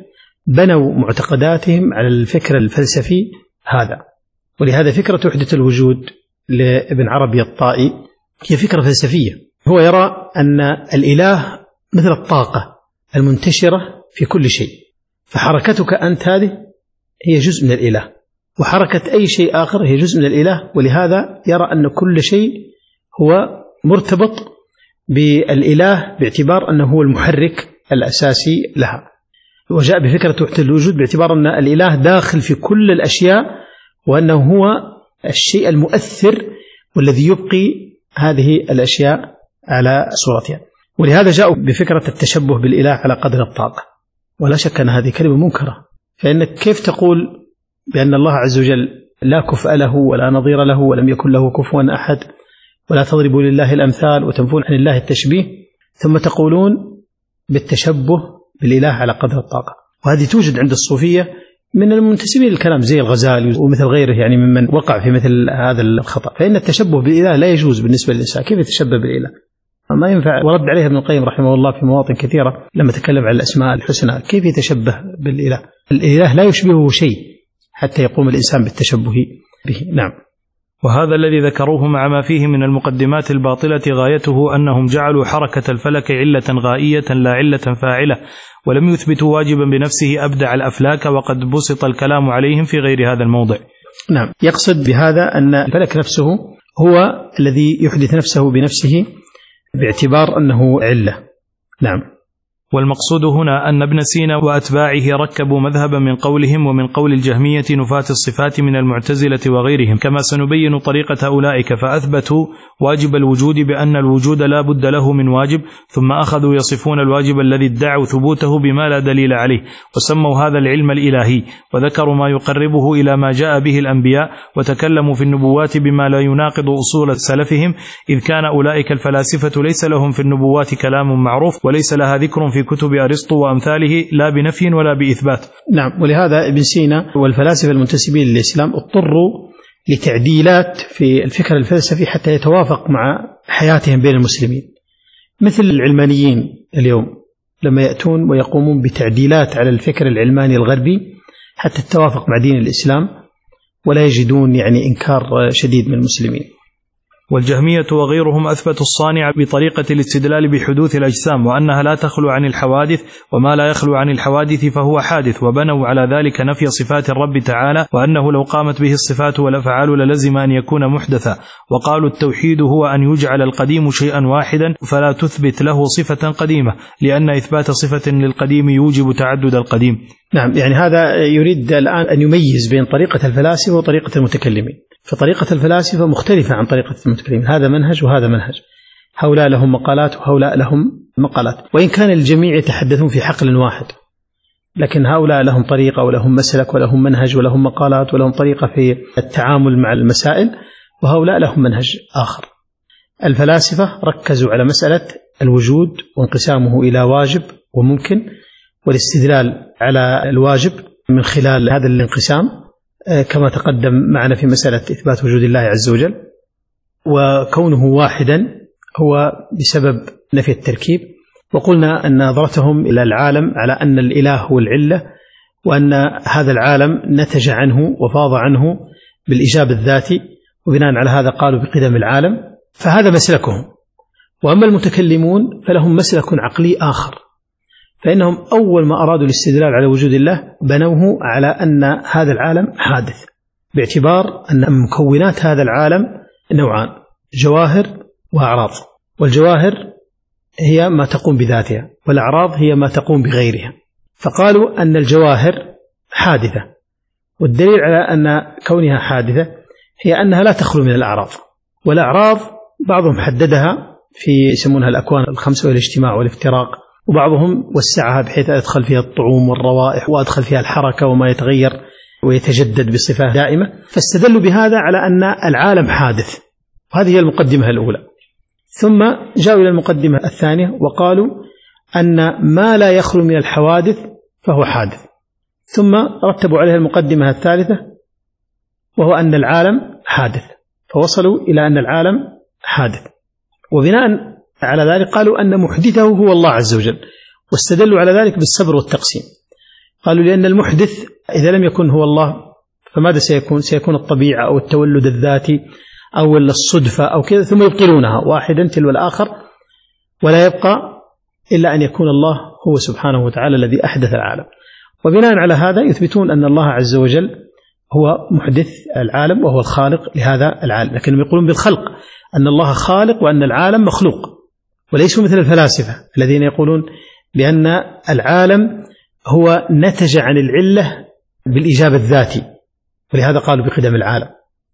بنوا معتقداتهم على الفكر الفلسفي هذا. ولهذا فكرة وحدة الوجود لابن عربي الطائي هي فكرة فلسفية. هو يرى أن الإله مثل الطاقة المنتشرة في كل شيء، فحركتك أنت هذه هي جزء من الإله، وحركة أي شيء آخر هي جزء من الإله. ولهذا يرى أن كل شيء هو مرتبط بالإله باعتبار أنه هو المحرك الأساسي لها. وجاء بفكرة وحدة الوجود باعتبار أن الإله داخل في كل الأشياء، وأنه هو الشيء المؤثر والذي يبقي هذه الأشياء على صورتها. ولهذا جاءوا بفكرة التشبه بالإله على قدر الطاقة. ولا شك أن هذه كلمة منكرة، فإنك كيف تقول بأن الله عز وجل لا كفء له ولا نظير له ولم يكن له كفوا أحد، ولا تضربوا لله الأمثال وتنفون عن الله التشبيه، ثم تقولون بالتشبه بالإله على قدر الطاقة. وهذه توجد عند الصوفية من المنتسبين للكلام زي الغزالي ومثل غيره، يعني ممن وقع في مثل هذا الخطأ. فإن التشبه بالإله لا يجوز بالنسبة للإنسان. كيف يتشبه بالإله؟ ما ينفع. ورد عليه ابن القيم رحمه الله في مواطن كثيرة لما تكلم عن الأسماء الحسنى، كيف يتشبه بالإله؟ الإله لا يشبهه شيء حتى يقوم الإنسان بالتشبه به. نعم. وهذا الذي ذكروه مع ما فيه من المقدمات الباطلة غايته أنهم جعلوا حركة الفلك علة غائية لا علة فاعلة، ولم يثبتوا واجبا بنفسه أبدع الأفلاك، وقد بسط الكلام عليهم في غير هذا الموضع. نعم. يقصد بهذا أن الفلك نفسه هو الذي يحدث نفسه بنفسه باعتبار أنه علة. نعم. والمقصود هنا أن ابن سينا وأتباعه ركبوا مذهبا من قولهم ومن قول الجهمية نفاة الصفات من المعتزلة وغيرهم، كما سنبين طريقة أولئك، فأثبتوا واجب الوجود بأن الوجود لا بد له من واجب، ثم أخذوا يصفون الواجب الذي ادعوا ثبوته بما لا دليل عليه، وسموا هذا العلم الإلهي، وذكروا ما يقربه إلى ما جاء به الأنبياء، وتكلموا في النبوات بما لا يناقض أصول سلفهم، إذ كان أولئك الفلاسفة ليس لهم في النبوات كلام معروف، وليس لها ذكر في كتب أرسطو وأمثاله لا بنفي ولا بإثبات. نعم. ولهذا ابن سينا والفلاسفة المنتسبين للإسلام اضطروا لتعديلات في الفكر الفلسفي حتى يتوافق مع حياتهم بين المسلمين، مثل العلمانيين اليوم لما يأتون ويقومون بتعديلات على الفكر العلماني الغربي حتى تتوافق مع دين الإسلام، ولا يجدون يعني إنكار شديد من المسلمين. والجهمية وغيرهم أثبتوا الصانع بطريقة الاستدلال بحدوث الأجسام، وأنها لا تخلو عن الحوادث، وما لا يخلو عن الحوادث فهو حادث، وبنوا على ذلك نفي صفات الرب تعالى، وأنه لو قامت به الصفات والأفعال للزم أن يكون محدثا. وقالوا التوحيد هو أن يجعل القديم شيئا واحدا فلا تثبت له صفة قديمة، لأن إثبات صفة للقديم يوجب تعدد القديم. نعم. يعني هذا يريد الآن أن يميز بين طريقة الفلاسفة وطريقة المتكلمين. فطريقة الفلاسفة مختلفة عن طريقة المتكلمين، هذا منهج وهذا منهج، هؤلاء لهم مقالات وهؤلاء لهم مقالات، وإن كان الجميع يتحدثون في حقل واحد، لكن هؤلاء لهم طريقة ولهم مسلك ولهم منهج ولهم مقالات ولهم طريقة في التعامل مع المسائل، وهؤلاء لهم منهج آخر. الفلاسفة ركزوا على مسألة الوجود وانقسامه إلى واجب وممكن، والاستدلال على الواجب من خلال هذا الانقسام كما تقدم معنا في مسألة إثبات وجود الله عز وجل، وكونه واحدا هو بسبب نفي التركيب. وقلنا أن نظرتهم إلى العالم على أن الإله هو العلة، وأن هذا العالم نتج عنه وفاض عنه بالإيجاب الذاتي، وبناء على هذا قالوا بقدم العالم، فهذا مسلكهم. وأما المتكلمون فلهم مسلك عقلي آخر، فإنهم أول ما أرادوا الاستدلال على وجود الله بنوه على أن هذا العالم حادث، باعتبار أن مكونات هذا العالم نوعان: جواهر وأعراض. والجواهر هي ما تقوم بذاتها، والأعراض هي ما تقوم بغيرها. فقالوا أن الجواهر حادثة، والدليل على أن كونها حادثة هي أنها لا تخلو من الأعراض. والأعراض بعضهم حددها في يسمونها الأكوان الخمسة والاجتماع والافتراق، وبعضهم وسعها بحيث أدخل فيها الطعوم والروائح، وأدخل فيها الحركة وما يتغير ويتجدد بصفة دائمة، فاستدلوا بهذا على أن العالم حادث. وهذه هي المقدمة الأولى. ثم جاءوا إلى المقدمة الثانية وقالوا أن ما لا يخلو من الحوادث فهو حادث. ثم رتبوا عليها المقدمة الثالثة وهو أن العالم حادث، فوصلوا إلى أن العالم حادث. وبناء على ذلك قالوا أن محدثه هو الله عز وجل، واستدلوا على ذلك بالصبر والتقسيم. قالوا لأن المحدث إذا لم يكن هو الله فماذا سيكون؟ سيكون الطبيعة أو التولد الذاتي أو الصدفة أو كذا، ثم يبطلونها واحدا تلو الآخر، ولا يبقى إلا أن يكون الله هو سبحانه وتعالى الذي أحدث العالم. وبناء على هذا يثبتون أن الله عز وجل هو محدث العالم وهو الخالق لهذا العالم، لكنهم يقولون بالخلق أن الله خالق وأن العالم مخلوق، وليسوا مثل الفلاسفة الذين يقولون بأن العالم هو نتج عن العلة بالإيجاب الذاتي، ولهذا قالوا بقدم العالم.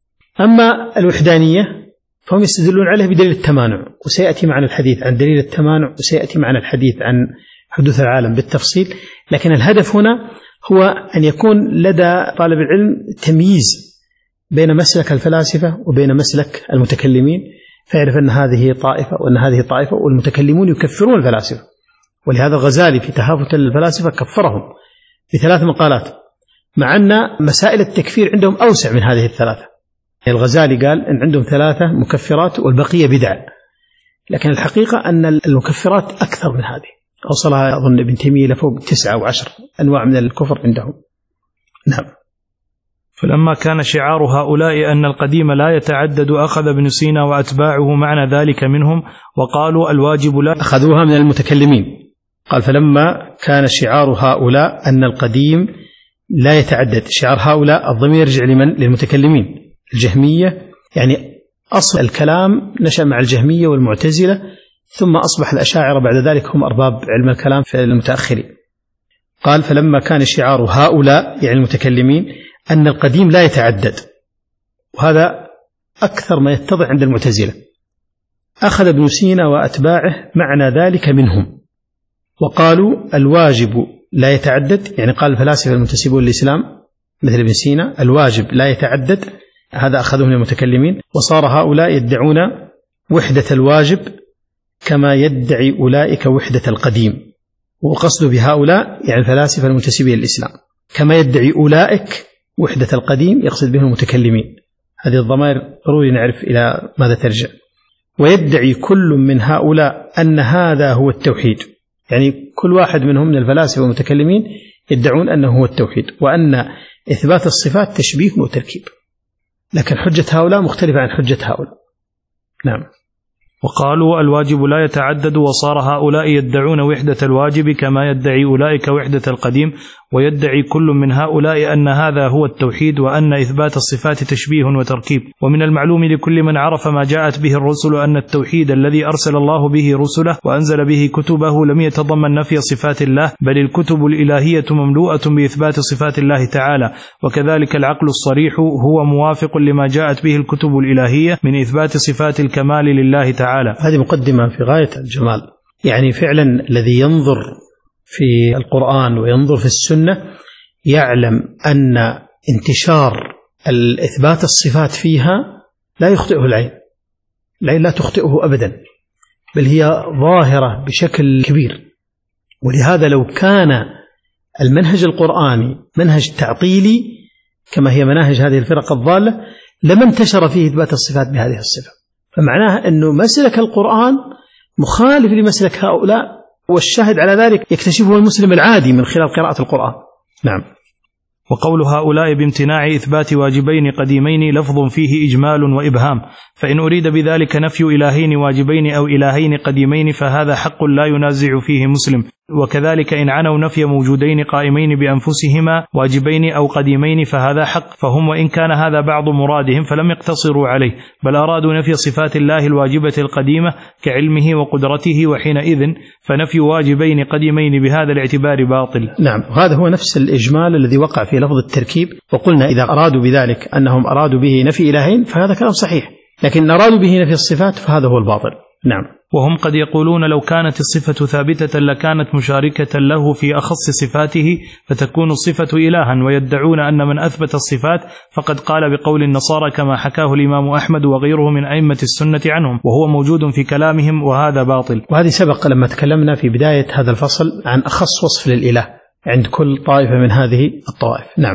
أما الوحدانية فهم يستدلون عليه بدليل التمانع، وسيأتي معنا الحديث عن دليل التمانع، وسيأتي معنا الحديث عن حدوث العالم بالتفصيل. لكن الهدف هنا هو أن يكون لدى طالب العلم تمييز بين مسلك الفلاسفة وبين مسلك المتكلمين، فيعرف أن هذه طائفة وأن هذه طائفة، والمتكلمون يكفرون الفلاسفة. ولهذا الغزالي في تهافت الفلاسفة كفرهم بثلاث مقالات، مع أن مسائل التكفير عندهم أوسع من هذه الثلاثة. الغزالي قال أن عندهم ثلاثة مكفرات والبقية بدع، لكن الحقيقة أن المكفرات أكثر من هذه، أوصلها أظن ابن تيمية لفوق تسعة وعشر أنواع من الكفر عندهم. نعم. فلما كان شعار هؤلاء أن القديم لا يتعدد أخذ ابن سينا وأتباعه معنى ذلك منهم، وقالوا الواجب لا، أخذوها من المتكلمين. قال فلما كان شعار هؤلاء أن القديم لا يتعدد، شعار هؤلاء الضمير يرجع لمن؟ للمتكلمين الجهمية، يعني أصل الكلام نشأ مع الجهمية والمعتزلة، ثم أصبح الأشاعرة بعد ذلك هم أرباب علم الكلام في المتأخرين. قال فلما كان شعار هؤلاء يعني المتكلمين أن القديم لا يتعدد، وهذا أكثر ما يتضح عند المعتزلة، أخذ ابن سينا وأتباعه معنى ذلك منهم، وقالوا الواجب لا يتعدد، يعني قال الفلاسفة المنتسبون للإسلام مثل ابن سينا الواجب لا يتعدد، هذا أخذه من المتكلمين. وصار هؤلاء يدعون وحدة الواجب كما يدعي أولئك وحدة القديم، وقصد بهؤلاء يعني الفلاسفة المنتسبين للإسلام، كما يدعي أولئك وحدة القديم يقصد بهم المتكلمين. هذه الضمائر ضروري نعرف إلى ماذا ترجع. ويدعي كل من هؤلاء أن هذا هو التوحيد، يعني كل واحد منهم من الفلاسفة والمتكلمين يدعون أنه هو التوحيد، وأن إثبات الصفات تشبيه وتركيب، لكن حجة هؤلاء مختلفة عن حجة هؤلاء. نعم. وقالوا الواجب لا يتعدد، وصار هؤلاء يدعون وحدة الواجب كما يدعي أولئك وحدة القديم، ويدعي كل من هؤلاء أن هذا هو التوحيد، وأن إثبات الصفات تشبيه وتركيب. ومن المعلوم لكل من عرف ما جاءت به الرسل أن التوحيد الذي أرسل الله به رسله وأنزل به كتبه لم يتضمن نفي صفات الله، بل الكتب الإلهية مملوءة بإثبات صفات الله تعالى، وكذلك العقل الصريح هو موافق لما جاءت به الكتب الإلهية من إثبات صفات الكمال لله تعالى. هذه مقدمة في غاية الجمال، يعني فعلا الذي ينظر في القرآن وينظر في السنة يعلم أن انتشار الإثبات الصفات فيها لا يخطئه العين، العين لا تخطئه أبدا، بل هي ظاهرة بشكل كبير. ولهذا لو كان المنهج القرآني منهج تعطيلي كما هي مناهج هذه الفرق الضالة لما انتشر فيه إثبات الصفات بهذه الصفة، فمعناها أنه مسلك القرآن مخالف لمسلك هؤلاء، والشاهد على ذلك يكتشفه المسلم العادي من خلال قراءة القرآن. نعم. وقول هؤلاء بامتناع إثبات واجبين قديمين لفظ فيه إجمال وإبهام، فإن أريد بذلك نفي إلهين واجبين أو إلهين قديمين فهذا حق لا ينازع فيه مسلم، وكذلك إن عنوا نفي موجودين قائمين بأنفسهما واجبين أو قديمين فهذا حق، فهم وإن كان هذا بعض مرادهم فلم يقتصروا عليه، بل أرادوا نفي صفات الله الواجبة القديمة كعلمه وقدرته، وحينئذ فنفي واجبين قديمين بهذا الاعتبار باطل. نعم، هذا هو نفس الإجمال الذي وقع في لفظ التركيب، وقلنا إذا أرادوا بذلك أنهم أرادوا به نفي إلهين فهذا كلام صحيح، لكن أرادوا به نفي الصفات فهذا هو الباطل. نعم. وهم قد يقولون لو كانت الصفة ثابتة لكانت مشاركة له في أخص صفاته فتكون الصفة إلها، ويدعون أن من أثبت الصفات فقد قال بقول النصارى كما حكاه الإمام أحمد وغيره من أئمة السنة عنهم، وهو موجود في كلامهم، وهذا باطل. وهذه سبق لما تكلمنا في بداية هذا الفصل عن أخص وصف للإله عند كل طائفة من هذه الطوائف. نعم.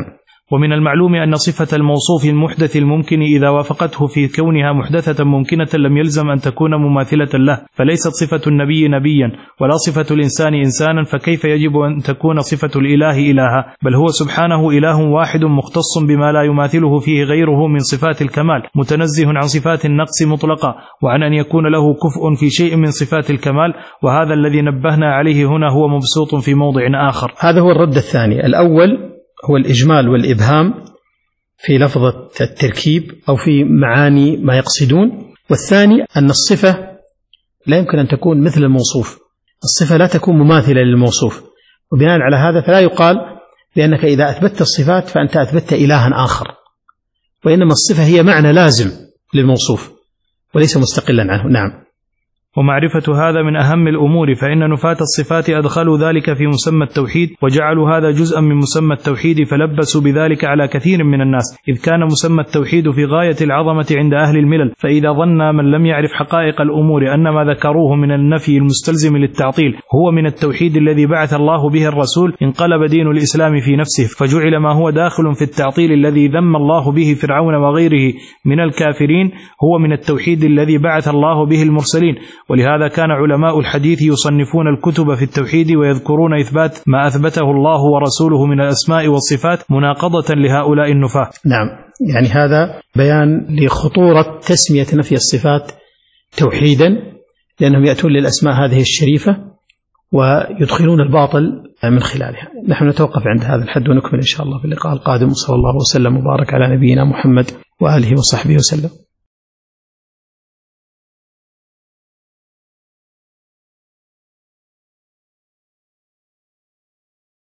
ومن المعلوم أن صفة الموصوف المحدث الممكن إذا وافقته في كونها محدثة ممكنة لم يلزم أن تكون مماثلة له، فليست صفة النبي نبيا ولا صفة الإنسان إنسانا، فكيف يجب أن تكون صفة الإله إلها؟ بل هو سبحانه إله واحد مختص بما لا يماثله فيه غيره من صفات الكمال، متنزه عن صفات النقص مطلقا، وعن أن يكون له كفء في شيء من صفات الكمال، وهذا الذي نبهنا عليه هنا هو مبسوط في موضع آخر. هذا هو الرد الثاني. الأول هو الإجمال والإبهام في لفظة التركيب أو في معاني ما يقصدون، والثاني أن الصفة لا يمكن أن تكون مثل الموصوف، الصفة لا تكون مماثلة للموصوف، وبناء على هذا فلا يقال بأنك إذا أثبتت الصفات فأنت أثبتت إلها آخر، وإنما الصفة هي معنى لازم للموصوف وليس مستقلا عنه. نعم. ومعرفة هذا من أهم الأمور، فإن نفاة الصفات أدخلوا ذلك في مسمى التوحيد وجعلوا هذا جزءا من مسمى التوحيد، فلبسوا بذلك على كثير من الناس، إذ كان مسمى التوحيد في غاية العظمة عند أهل الملل، فإذا ظن من لم يعرف حقائق الأمور أن ما ذكروه من النفي المستلزم للتعطيل هو من التوحيد الذي بعث الله به الرسول، انقلب دين الإسلام في نفسه، فجعل ما هو داخل في التعطيل الذي ذم الله به فرعون وغيره من الكافرين هو من التوحيد الذي بعث الله به المرسلين. ولهذا كان علماء الحديث يصنفون الكتب في التوحيد ويذكرون إثبات ما أثبته الله ورسوله من الأسماء والصفات مناقضة لهؤلاء النفاة. نعم، يعني هذا بيان لخطورة تسمية نفي الصفات توحيدا، لأنهم يأتون للأسماء هذه الشريفة ويدخلون الباطل من خلالها. نحن نتوقف عند هذا الحد ونكمل إن شاء الله في اللقاء القادم. صلى الله وسلم وبارك على نبينا محمد وآله وصحبه وسلم.